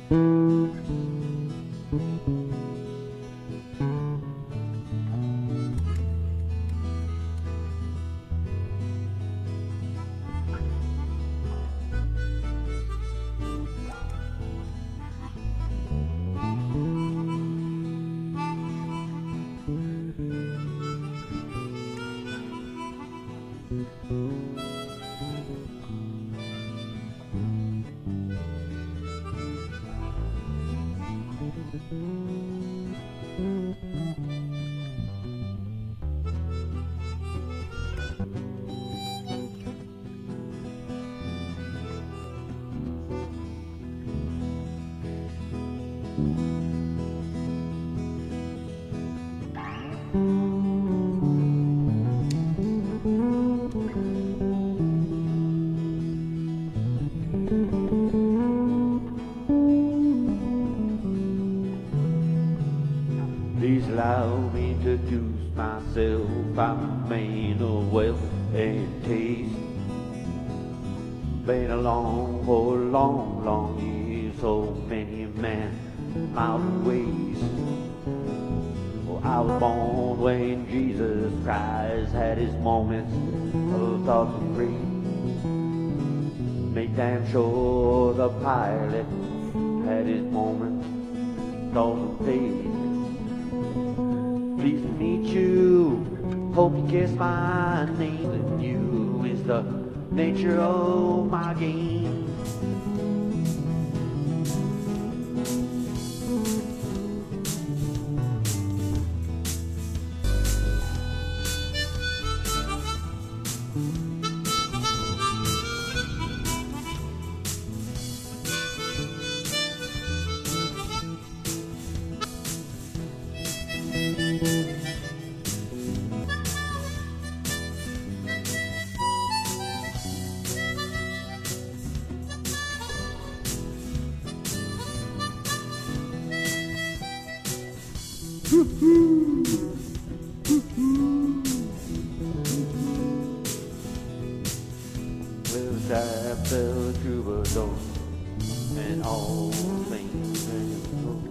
Please allow me to introduce myself. I'm a man of wealth and taste. Been along for long, long years, so many man mountain ways. Well, I was born when Jesus Christ had his moments of thoughts and praise. Make damn sure the pilot had his moments, thoughts of faith. Pleased to meet you, hope you guess my name, and you is the nature of my game. Well, I fell through a door, and all things went wrong.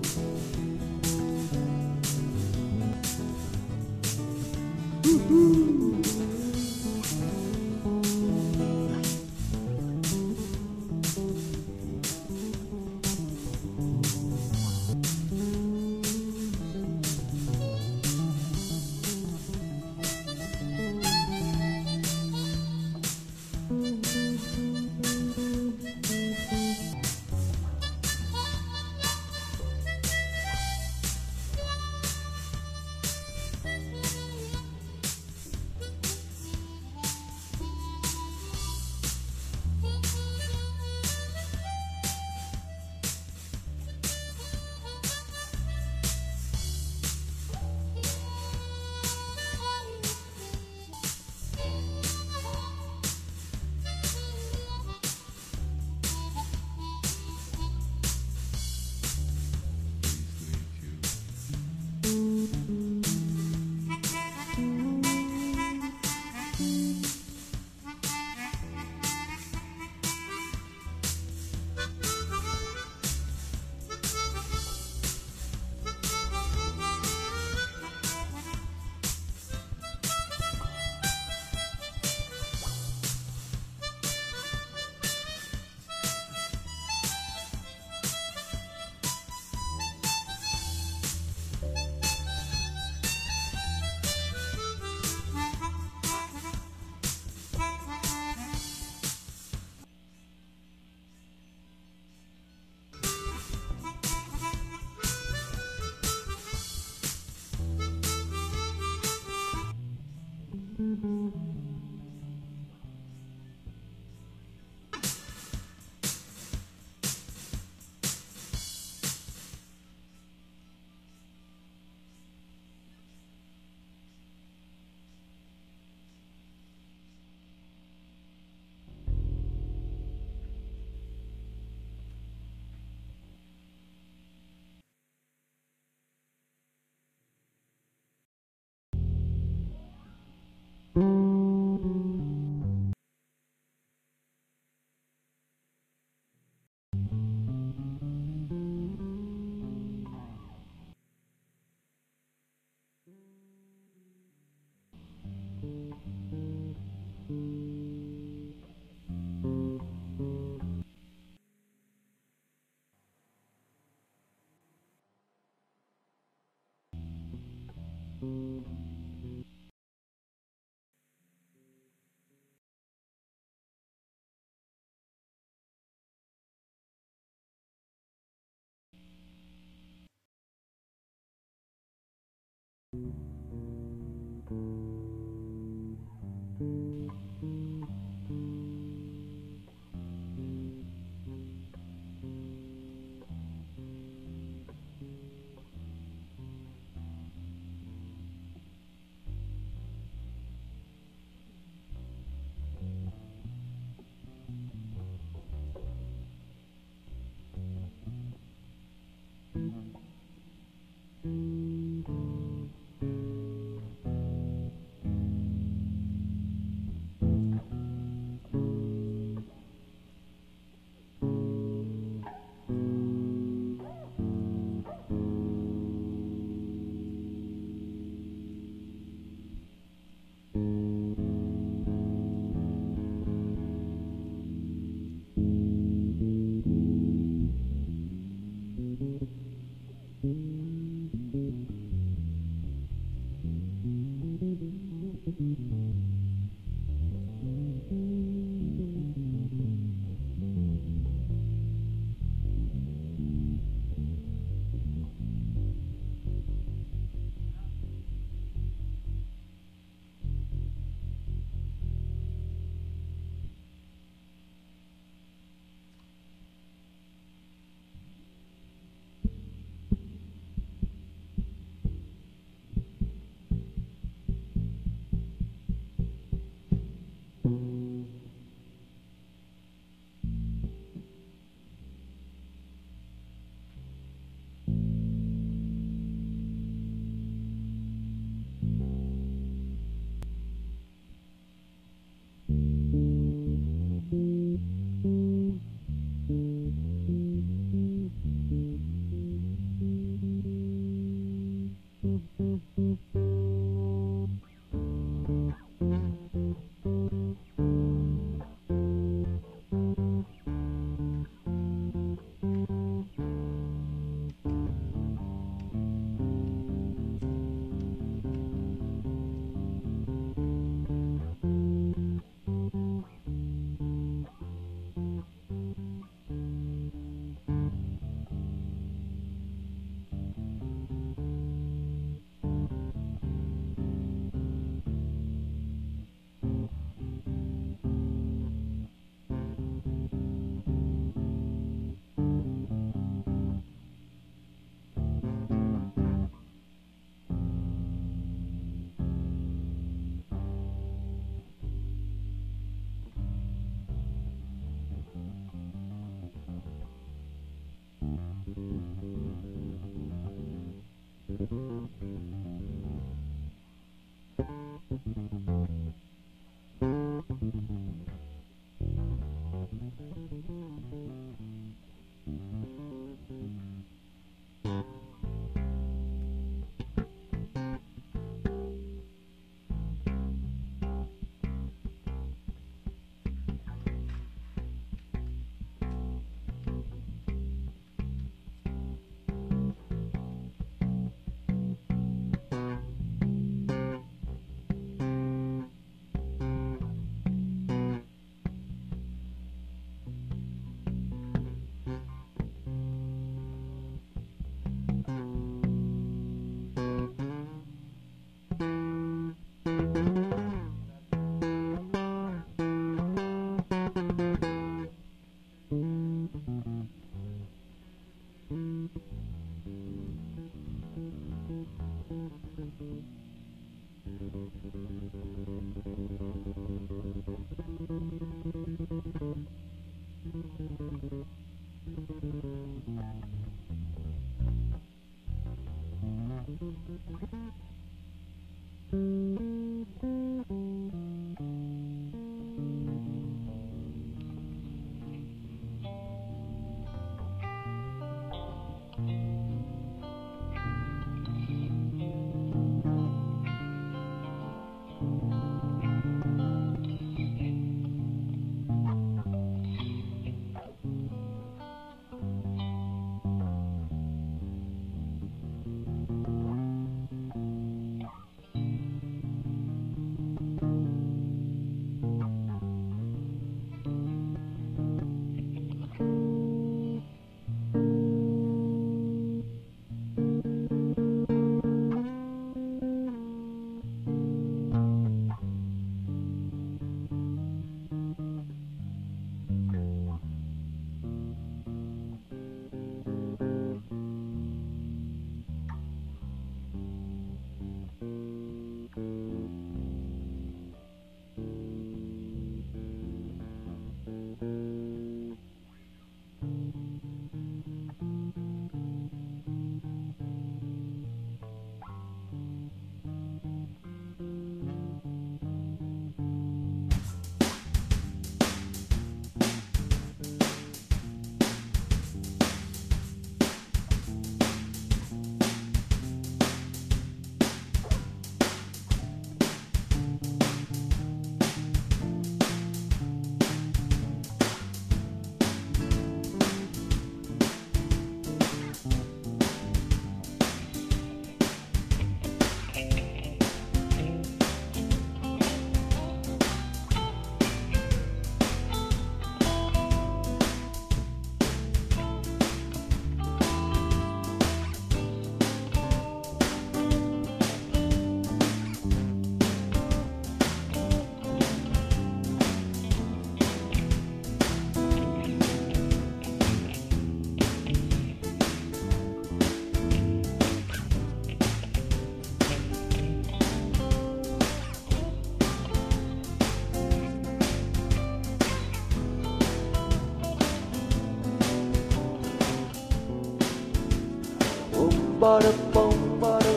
bada boom bada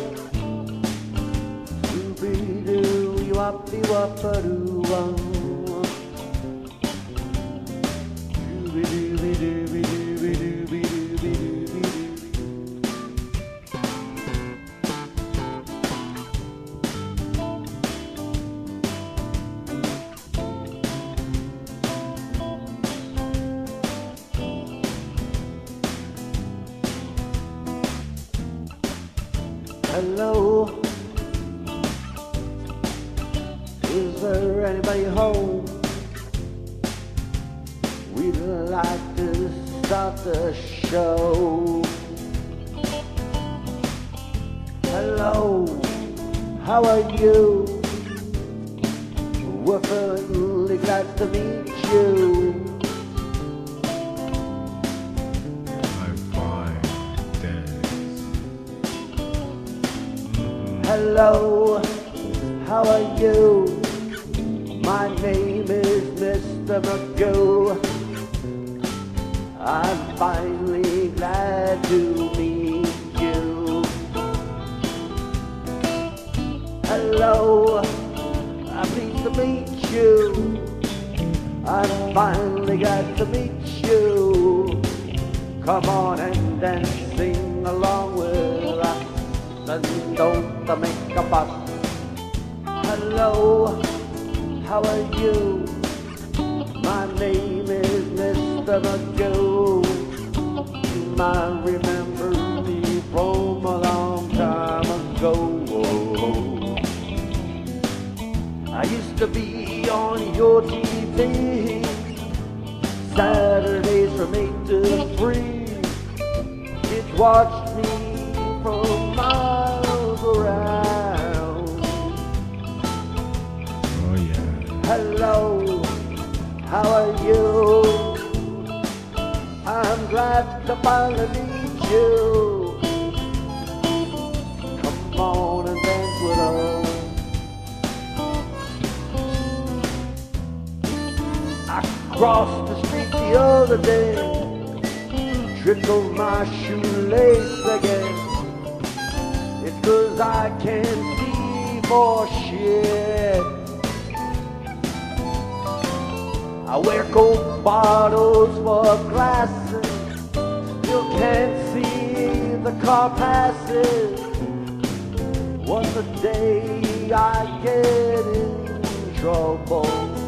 doobie doo wappy wappa doo wah doobie doobie doobie doobie doobie doobie doobie. Hello, is there anybody home? We'd like to start the show. Hello, how are you? We're really glad to meet you. Hello, how are you? My name is Mr. McGoo. I'm finally glad to meet you. finally got to meet you. Come on and dance, sing along with us, and don't make a fuss. Hello, how are you? My name is Mr. McGill. You might remember me from a long time ago. I used to be on your TV Saturdays from 8 to 3. Kids watched me from miles around. Oh yeah. Hello, how are you? I'm glad to finally meet you. Come on and dance with us. I crossed the street the other day, trickled my shoelace again. It's 'cause I can't see for shit. I wear Coke bottles for glasses, still can't see the car passes. What's the day I get in trouble?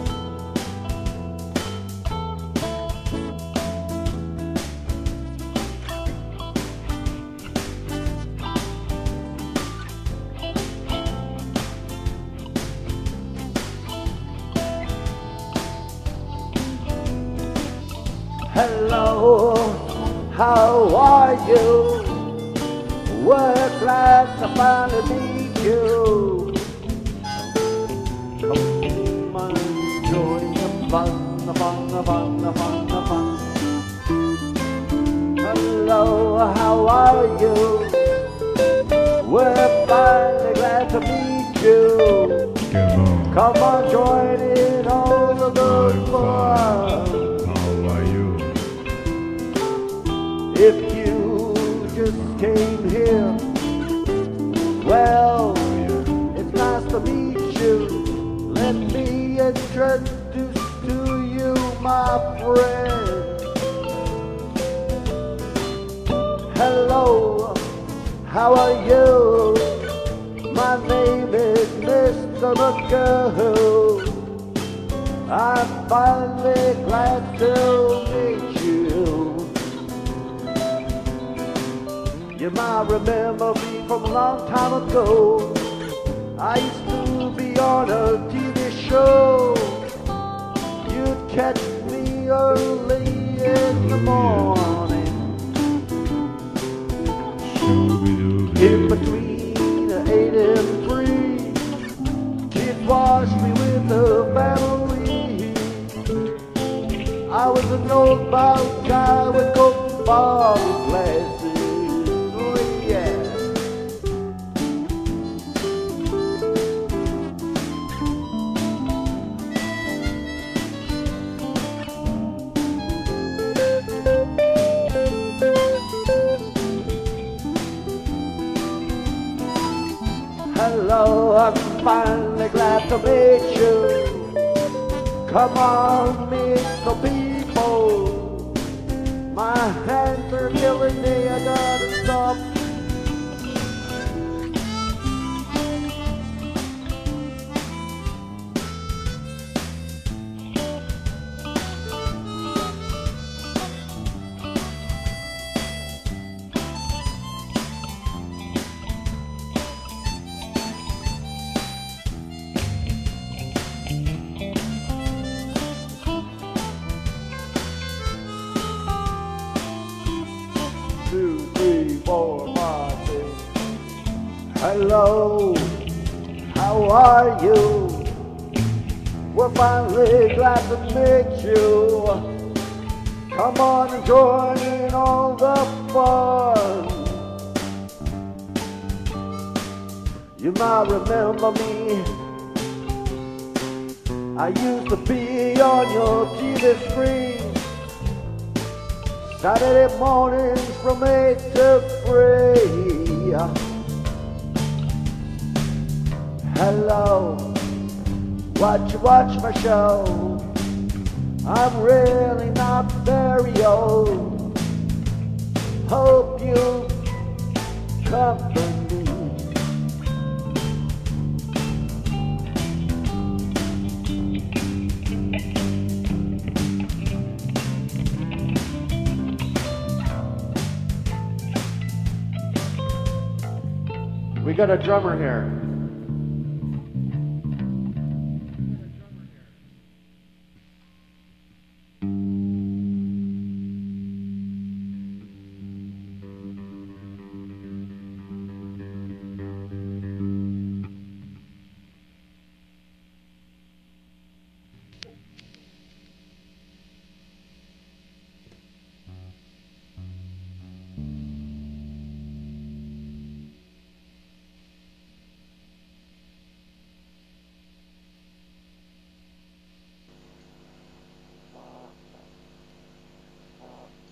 Hello, how are you? We're glad to finally meet you. Come on, join the fun, the fun, the fun, the fun, the fun. Hello, how are you? We're finally glad to meet you. Come on, join in all of the fun. If you just came here, well, it's nice to meet you. Let me introduce to you my friend. Hello, how are you? My name is Mr. McGill. I'm finally glad to meet you. You might remember me from a long time ago. I used to be on a TV show. You'd catch me early in the morning, in between 8 and 3. Kids watched me with the family. I was an old bound guy with gold bottle glasses. Hello, I'm finally glad to meet you. Come on, meet the people. My hands are killing me, I gotta stop. Hello, how are you? We're finally glad to meet you. Come on and join in all the fun. You might remember me. I used to be on your TV screen Saturday mornings from 8 to 3. Hello, watch my show. I'm really not very old. Hope you'll comfort me. We got a drummer here.